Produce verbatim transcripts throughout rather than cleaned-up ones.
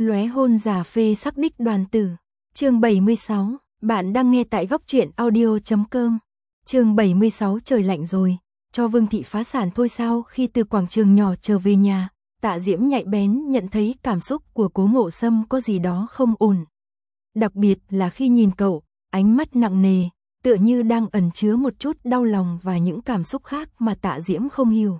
Lóe hôn giả phê sắc đích đoàn tử. Chương bảy mươi sáu, bạn đang nghe tại góc truyện audio chấm com. Chương bảy mươi sáu trời lạnh rồi, cho Vương thị phá sản thôi sao? Khi từ quảng trường nhỏ trở về nhà, Tạ Diễm nhạy bén nhận thấy cảm xúc của Cố Ngộ Sâm có gì đó không ổn. Đặc biệt là khi nhìn cậu, ánh mắt nặng nề, tựa như đang ẩn chứa một chút đau lòng và những cảm xúc khác mà Tạ Diễm không hiểu.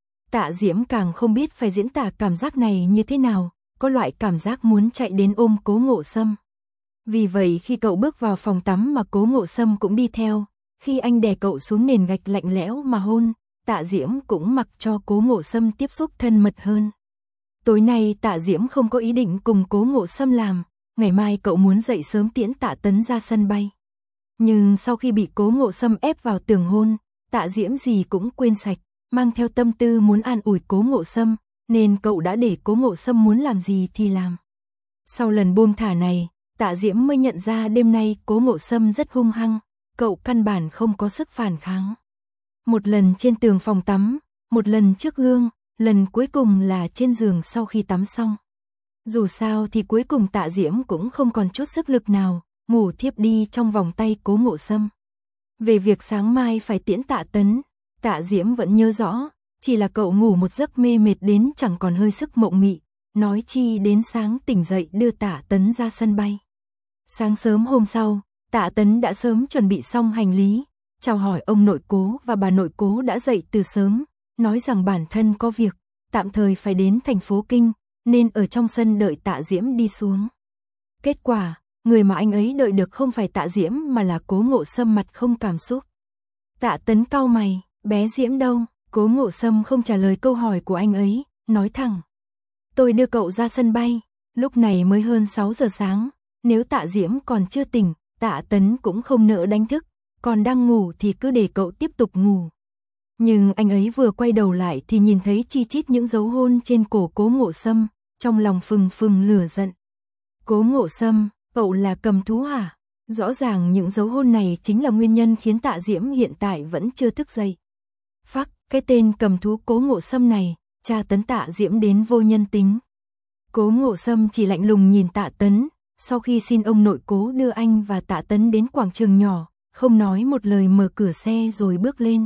Tạ Diễm càng không biết phải diễn tả cảm giác này như thế nào, có loại cảm giác muốn chạy đến ôm Cố Ngộ Sâm. Vì vậy khi cậu bước vào phòng tắm mà Cố Ngộ Sâm cũng đi theo, khi anh đè cậu xuống nền gạch lạnh lẽo mà hôn, Tạ Diễm cũng mặc cho Cố Ngộ Sâm tiếp xúc thân mật hơn. Tối nay Tạ Diễm không có ý định cùng Cố Ngộ Sâm làm, ngày mai cậu muốn dậy sớm tiễn Tạ Tấn ra sân bay. Nhưng sau khi bị Cố Ngộ Sâm ép vào tường hôn, Tạ Diễm gì cũng quên sạch, mang theo tâm tư muốn an ủi Cố Ngộ Sâm, nên cậu đã để Cố Ngộ Sâm muốn làm gì thì làm. Sau lần buông thả này, Tạ Diễm mới nhận ra đêm nay Cố Ngộ Sâm rất hung hăng, cậu căn bản không có sức phản kháng. Một lần trên tường phòng tắm, một lần trước gương, lần cuối cùng là trên giường sau khi tắm xong. Dù sao thì cuối cùng Tạ Diễm cũng không còn chút sức lực nào, ngủ thiếp đi trong vòng tay Cố Ngộ Sâm. Về việc sáng mai phải tiễn Tạ Tấn, Tạ Diễm vẫn nhớ rõ, chỉ là cậu ngủ một giấc mê mệt đến chẳng còn hơi sức mộng mị, nói chi đến sáng tỉnh dậy đưa Tạ Tấn ra sân bay. Sáng sớm hôm sau, Tạ Tấn đã sớm chuẩn bị xong hành lý, chào hỏi ông nội Cố và bà nội Cố đã dậy từ sớm, nói rằng bản thân có việc, tạm thời phải đến thành phố Kinh, nên ở trong sân đợi Tạ Diễm đi xuống. Kết quả, người mà anh ấy đợi được không phải Tạ Diễm mà là Cố Ngộ Sâm mặt không cảm xúc. Tạ Tấn cau mày, bé Diễm đâu? Cố Ngộ Sâm không trả lời câu hỏi của anh ấy, nói thẳng. Tôi đưa cậu ra sân bay, lúc này mới hơn sáu giờ sáng, nếu Tạ Diễm còn chưa tỉnh, Tạ Tấn cũng không nỡ đánh thức, còn đang ngủ thì cứ để cậu tiếp tục ngủ. Nhưng anh ấy vừa quay đầu lại thì nhìn thấy chi chít những dấu hôn trên cổ Cố Ngộ Sâm, trong lòng phừng phừng lửa giận. Cố Ngộ Sâm, cậu là cầm thú hả? Rõ ràng những dấu hôn này chính là nguyên nhân khiến Tạ Diễm hiện tại vẫn chưa thức dậy. Phắc, cái tên cầm thú Cố Ngộ Sâm này, tra tấn Tạ Diễm đến vô nhân tính. Cố Ngộ Sâm chỉ lạnh lùng nhìn Tạ Tấn, sau khi xin ông nội Cố đưa anh và Tạ Tấn đến quảng trường nhỏ, không nói một lời mở cửa xe rồi bước lên.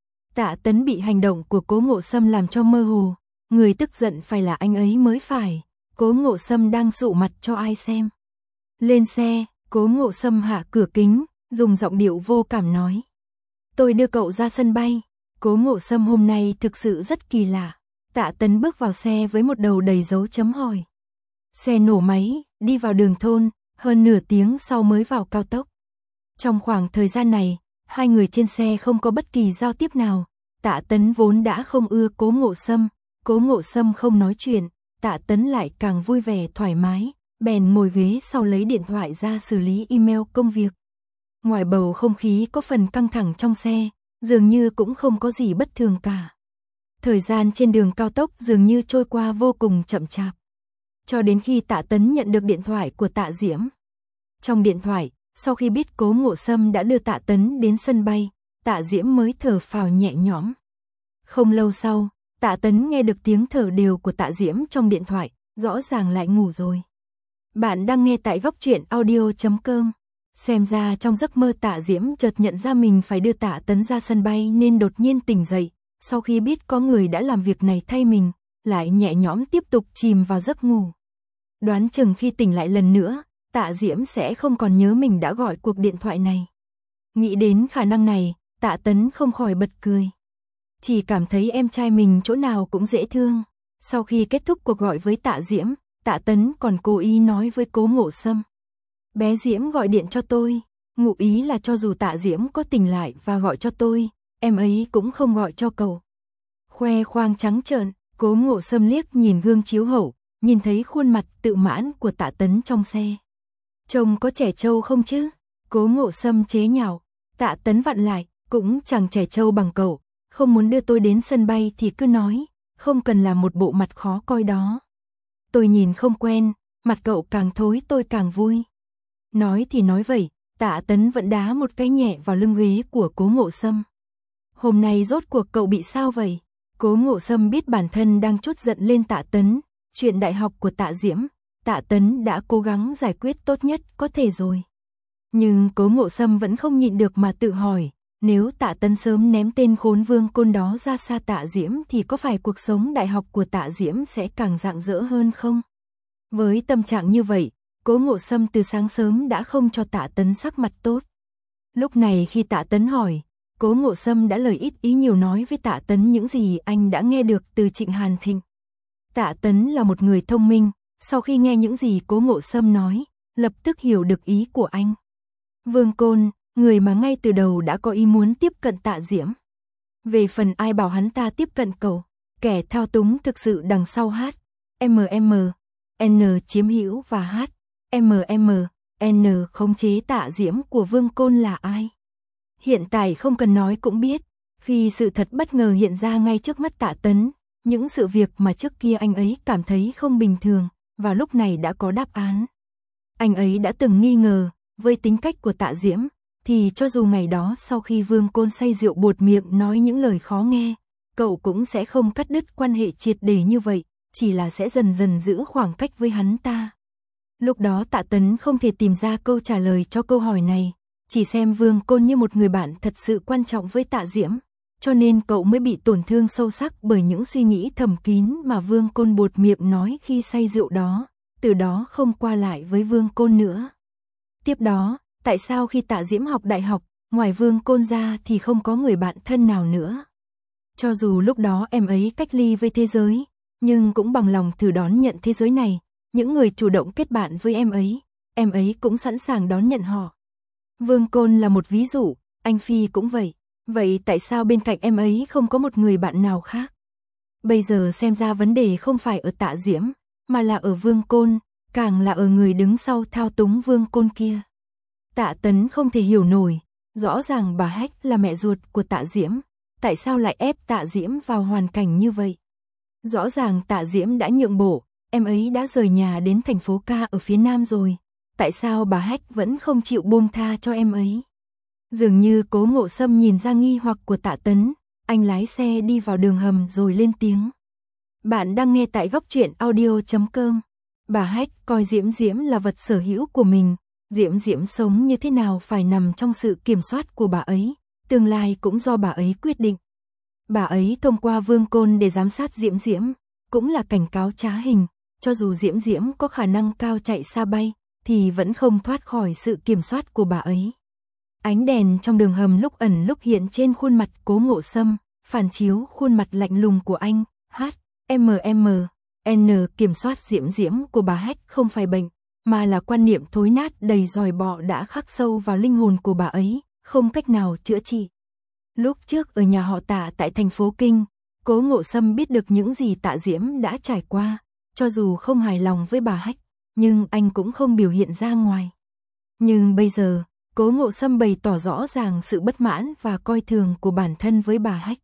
Tạ Tấn bị hành động của Cố Ngộ Sâm làm cho mơ hồ, người tức giận phải là anh ấy mới phải, Cố Ngộ Sâm đang sụ mặt cho ai xem. Lên xe, Cố Ngộ Sâm hạ cửa kính, dùng giọng điệu vô cảm nói. Tôi đưa cậu ra sân bay. Cố Ngộ Sâm hôm nay thực sự rất kỳ lạ. Tạ Tấn bước vào xe với một đầu đầy dấu chấm hỏi. Xe nổ máy, đi vào đường thôn, hơn nửa tiếng sau mới vào cao tốc. Trong khoảng thời gian này, hai người trên xe không có bất kỳ giao tiếp nào. Tạ Tấn vốn đã không ưa Cố Ngộ Sâm, Cố Ngộ Sâm không nói chuyện, Tạ Tấn lại càng vui vẻ thoải mái, bèn ngồi ghế sau lấy điện thoại ra xử lý email công việc. Ngoài bầu không khí có phần căng thẳng trong xe, dường như cũng không có gì bất thường cả. Thời gian trên đường cao tốc dường như trôi qua vô cùng chậm chạp. Cho đến khi Tạ Tấn nhận được điện thoại của Tạ Diễm. Trong điện thoại, sau khi biết Cố Ngộ Sâm đã đưa Tạ Tấn đến sân bay, Tạ Diễm mới thở phào nhẹ nhõm. Không lâu sau, Tạ Tấn nghe được tiếng thở đều của Tạ Diễm trong điện thoại, rõ ràng lại ngủ rồi. Bạn đang nghe tại góc truyện audio chấm com. Xem ra trong giấc mơ Tạ Diễm chợt nhận ra mình phải đưa Tạ Tấn ra sân bay nên đột nhiên tỉnh dậy, sau khi biết có người đã làm việc này thay mình, lại nhẹ nhõm tiếp tục chìm vào giấc ngủ. Đoán chừng khi tỉnh lại lần nữa, Tạ Diễm sẽ không còn nhớ mình đã gọi cuộc điện thoại này. Nghĩ đến khả năng này, Tạ Tấn không khỏi bật cười. Chỉ cảm thấy em trai mình chỗ nào cũng dễ thương. Sau khi kết thúc cuộc gọi với Tạ Diễm, Tạ Tấn còn cố ý nói với Cố Ngộ Sâm. Bé Diễm gọi điện cho tôi, ngụ ý là cho dù Tạ Diễm có tỉnh lại và gọi cho tôi, em ấy cũng không gọi cho cậu. Khoe khoang trắng trợn, Cố Ngộ Sâm liếc nhìn gương chiếu hậu, nhìn thấy khuôn mặt tự mãn của Tạ Tấn trong xe. Trông có trẻ trâu không chứ? Cố Ngộ Sâm chế nhạo. Tạ Tấn vặn lại, cũng chẳng trẻ trâu bằng cậu, không muốn đưa tôi đến sân bay thì cứ nói, không cần làm một bộ mặt khó coi đó. Tôi nhìn không quen, mặt cậu càng thối tôi càng vui. Nói thì nói vậy, Tạ Tấn vẫn đá một cái nhẹ vào lưng ghế của Cố Ngộ Sâm. Hôm nay rốt cuộc cậu bị sao vậy? Cố Ngộ Sâm biết bản thân đang trút giận lên Tạ Tấn, chuyện đại học của Tạ Diễm, Tạ Tấn đã cố gắng giải quyết tốt nhất có thể rồi. Nhưng Cố Ngộ Sâm vẫn không nhịn được mà tự hỏi, nếu Tạ Tấn sớm ném tên khốn vương côn đó ra xa Tạ Diễm thì có phải cuộc sống đại học của Tạ Diễm sẽ càng rạng rỡ hơn không? Với tâm trạng như vậy, Cố Ngộ Sâm từ sáng sớm đã không cho Tạ Tấn sắc mặt tốt. Lúc này khi Tạ Tấn hỏi, Cố Ngộ Sâm đã lời ít ý nhiều nói với Tạ Tấn những gì anh đã nghe được từ Trịnh Hàn Thịnh. Tạ Tấn là một người thông minh, sau khi nghe những gì Cố Ngộ Sâm nói, lập tức hiểu được ý của anh. Vương Côn, người mà ngay từ đầu đã có ý muốn tiếp cận Tạ Diễm. Về phần ai bảo hắn ta tiếp cận cậu, kẻ thao túng thực sự đằng sau H, M M, N chiếm hữu và H, M M, N khống chế Tạ Diễm của Vương Côn là ai? Hiện tại không cần nói cũng biết, khi sự thật bất ngờ hiện ra ngay trước mắt Tạ Tấn, những sự việc mà trước kia anh ấy cảm thấy không bình thường, vào lúc này đã có đáp án. Anh ấy đã từng nghi ngờ, với tính cách của Tạ Diễm, thì cho dù ngày đó sau khi Vương Côn say rượu buột miệng nói những lời khó nghe, cậu cũng sẽ không cắt đứt quan hệ triệt để như vậy, chỉ là sẽ dần dần giữ khoảng cách với hắn ta. Lúc đó Tạ Tấn không thể tìm ra câu trả lời cho câu hỏi này, chỉ xem Vương Côn như một người bạn thật sự quan trọng với Tạ Diễm, cho nên cậu mới bị tổn thương sâu sắc bởi những suy nghĩ thầm kín mà Vương Côn buột miệng nói khi say rượu đó, từ đó không qua lại với Vương Côn nữa. Tiếp đó, tại sao khi Tạ Diễm học đại học, ngoài Vương Côn ra thì không có người bạn thân nào nữa? Cho dù lúc đó em ấy cách ly với thế giới, nhưng cũng bằng lòng thử đón nhận thế giới này, những người chủ động kết bạn với em ấy, em ấy cũng sẵn sàng đón nhận họ. Vương Côn là một ví dụ, anh Phi cũng vậy. Vậy tại sao bên cạnh em ấy không có một người bạn nào khác? Bây giờ xem ra vấn đề không phải ở Tạ Diễm, mà là ở Vương Côn, càng là ở người đứng sau thao túng Vương Côn kia. Tạ Tấn không thể hiểu nổi, rõ ràng bà Hách là mẹ ruột của Tạ Diễm, tại sao lại ép Tạ Diễm vào hoàn cảnh như vậy? Rõ ràng Tạ Diễm đã nhượng bộ, em ấy đã rời nhà đến thành phố Ca ở phía Nam rồi, tại sao bà Hách vẫn không chịu buông tha cho em ấy? Dường như Cố Ngộ Sâm nhìn ra nghi hoặc của Tạ Tấn, anh lái xe đi vào đường hầm rồi lên tiếng. Bạn đang nghe tại góc truyện audio chấm com. Bà Hách coi Diễm Diễm là vật sở hữu của mình, Diễm Diễm sống như thế nào phải nằm trong sự kiểm soát của bà ấy, tương lai cũng do bà ấy quyết định. Bà ấy thông qua Vương Côn để giám sát Diễm Diễm, cũng là cảnh cáo trá hình, cho dù Diễm Diễm có khả năng cao chạy xa bay, thì vẫn không thoát khỏi sự kiểm soát của bà ấy. Ánh đèn trong đường hầm lúc ẩn lúc hiện trên khuôn mặt Cố Ngộ Sâm, phản chiếu khuôn mặt lạnh lùng của anh, H, M M, N kiểm soát Diễm Diễm của bà Hách không phải bệnh, mà là quan niệm thối nát đầy dòi bọ đã khắc sâu vào linh hồn của bà ấy, không cách nào chữa trị. Lúc trước ở nhà họ Tạ tại thành phố Kinh, Cố Ngộ Sâm biết được những gì Tạ Diễm đã trải qua, cho dù không hài lòng với bà Hách, nhưng anh cũng không biểu hiện ra ngoài. Nhưng bây giờ, Cố Ngộ Sâm bày tỏ rõ ràng sự bất mãn và coi thường của bản thân với bà Hách.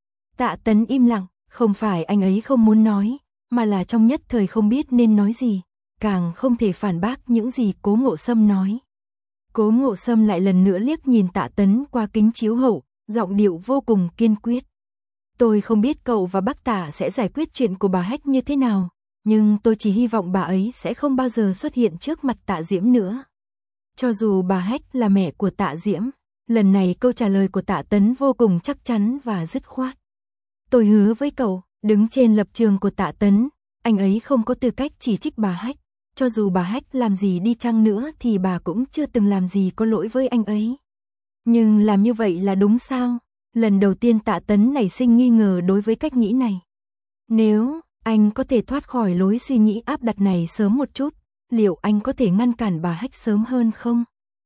Tạ Tấn im lặng, không phải anh ấy không muốn nói, mà là trong nhất thời không biết nên nói gì, càng không thể phản bác những gì Cố Ngộ Sâm nói. Cố Ngộ Sâm lại lần nữa liếc nhìn Tạ Tấn qua kính chiếu hậu, giọng điệu vô cùng kiên quyết. Tôi không biết cậu và bác Tạ sẽ giải quyết chuyện của bà Hách như thế nào, nhưng tôi chỉ hy vọng bà ấy sẽ không bao giờ xuất hiện trước mặt Tạ Diễm nữa. Cho dù bà Hách là mẹ của Tạ Diễm, lần này câu trả lời của Tạ Tấn vô cùng chắc chắn và dứt khoát. Tôi hứa với cậu, đứng trên lập trường của Tạ Tấn, anh ấy không có tư cách chỉ trích bà Hách, cho dù bà Hách làm gì đi chăng nữa thì bà cũng chưa từng làm gì có lỗi với anh ấy. Nhưng làm như vậy là đúng sao? Lần đầu tiên Tạ Tấn nảy sinh nghi ngờ đối với cách nghĩ này. Nếu anh có thể thoát khỏi lối suy nghĩ áp đặt này sớm một chút, liệu anh có thể ngăn cản bà Hách sớm hơn không?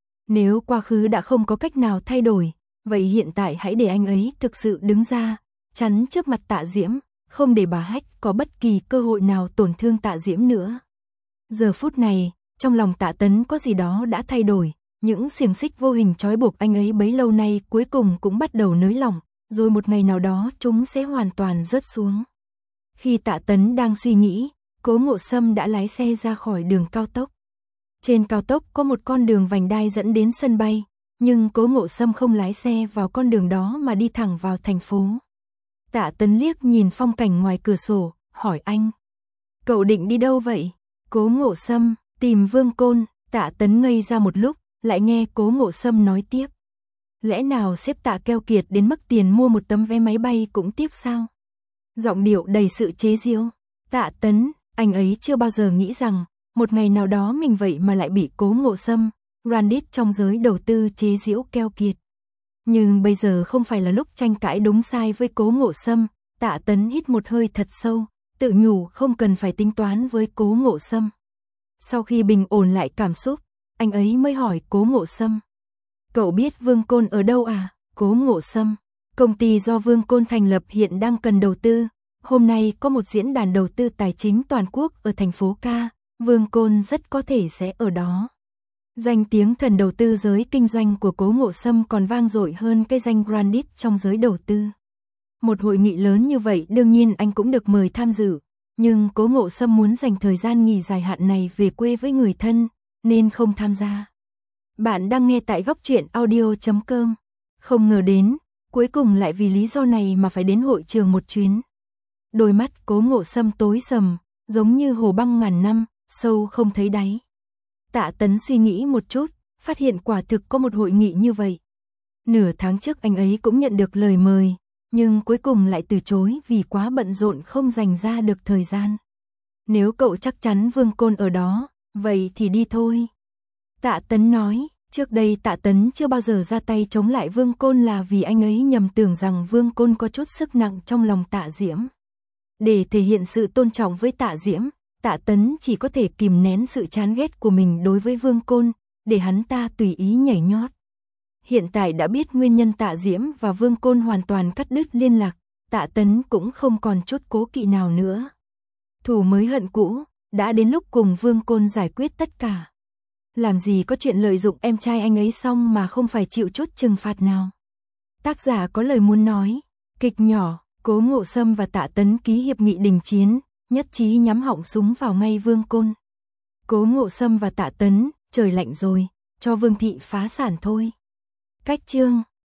Nếu quá khứ đã không có cách nào thay đổi, vậy hiện tại hãy để anh ấy thực sự đứng ra, chắn trước mặt Tạ Diễm, không để bà Hách có bất kỳ cơ hội nào tổn thương Tạ Diễm nữa. Giờ phút này, trong lòng Tạ Tấn có gì đó đã thay đổi, những xiềng xích vô hình trói buộc anh ấy bấy lâu nay cuối cùng cũng bắt đầu nới lỏng, rồi một ngày nào đó chúng sẽ hoàn toàn rớt xuống. Khi Tạ Tấn đang suy nghĩ, Cố Ngộ Sâm đã lái xe ra khỏi đường cao tốc. Trên cao tốc có một con đường vành đai dẫn đến sân bay, nhưng Cố Ngộ Sâm không lái xe vào con đường đó mà đi thẳng vào thành phố. Tạ Tấn liếc nhìn phong cảnh ngoài cửa sổ, hỏi anh. Cậu định đi đâu vậy? Cố Ngộ Sâm, tìm Vương Côn, Tạ Tấn ngây ra một lúc, lại nghe Cố Ngộ Sâm nói tiếp. Lẽ nào sếp Tạ keo kiệt đến mức tiền mua một tấm vé máy bay cũng tiếc sao? Giọng điệu đầy sự chế giễu. Tạ Tấn, anh ấy chưa bao giờ nghĩ rằng, một ngày nào đó mình vậy mà lại bị Cố Ngộ Sâm, Grandit trong giới đầu tư chế giễu keo kiệt. Nhưng bây giờ không phải là lúc tranh cãi đúng sai với Cố Ngộ Sâm. Tạ Tấn hít một hơi thật sâu, tự nhủ không cần phải tính toán với Cố Ngộ Sâm. Sau khi bình ổn lại cảm xúc, anh ấy mới hỏi Cố Ngộ Sâm. Cậu biết Vương Côn ở đâu à? Cố Ngộ Sâm, công ty do Vương Côn thành lập hiện đang cần đầu tư. Hôm nay có một diễn đàn đầu tư tài chính toàn quốc ở thành phố Ca, Vương Côn rất có thể sẽ ở đó. Danh tiếng thần đầu tư giới kinh doanh của Cố Ngộ Sâm còn vang dội hơn cái danh Grandit trong giới đầu tư. Một hội nghị lớn như vậy đương nhiên anh cũng được mời tham dự, nhưng Cố Ngộ Sâm muốn dành thời gian nghỉ dài hạn này về quê với người thân, nên không tham gia. Bạn đang nghe tại góc truyện audio chấm com. Không ngờ đến, cuối cùng lại vì lý do này mà phải đến hội trường một chuyến. Đôi mắt Cố Ngộ Sâm tối sầm, giống như hồ băng ngàn năm, sâu không thấy đáy. Tạ Tấn suy nghĩ một chút, phát hiện quả thực có một hội nghị như vậy. Nửa tháng trước anh ấy cũng nhận được lời mời, nhưng cuối cùng lại từ chối vì quá bận rộn không dành ra được thời gian. Nếu cậu chắc chắn Vương Côn ở đó, vậy thì đi thôi. Tạ Tấn nói, trước đây Tạ Tấn chưa bao giờ ra tay chống lại Vương Côn là vì anh ấy nhầm tưởng rằng Vương Côn có chút sức nặng trong lòng Tạ Diễm. Để thể hiện sự tôn trọng với Tạ Diễm, Tạ Tấn chỉ có thể kìm nén sự chán ghét của mình đối với Vương Côn, để hắn ta tùy ý nhảy nhót. Hiện tại đã biết nguyên nhân Tạ Diễm và Vương Côn hoàn toàn cắt đứt liên lạc, Tạ Tấn cũng không còn chút cố kỵ nào nữa. Thù mới hận cũ, đã đến lúc cùng Vương Côn giải quyết tất cả. Làm gì có chuyện lợi dụng em trai anh ấy xong mà không phải chịu chút trừng phạt nào. Tác giả có lời muốn nói, kịch nhỏ, Cố Ngộ Sâm và Tạ Tấn ký hiệp nghị đình chiến, nhất trí nhắm họng súng vào ngay Vương Côn. Cố Ngộ Sâm và Tạ Tấn, trời lạnh rồi, cho Vương thị phá sản thôi. Cách chương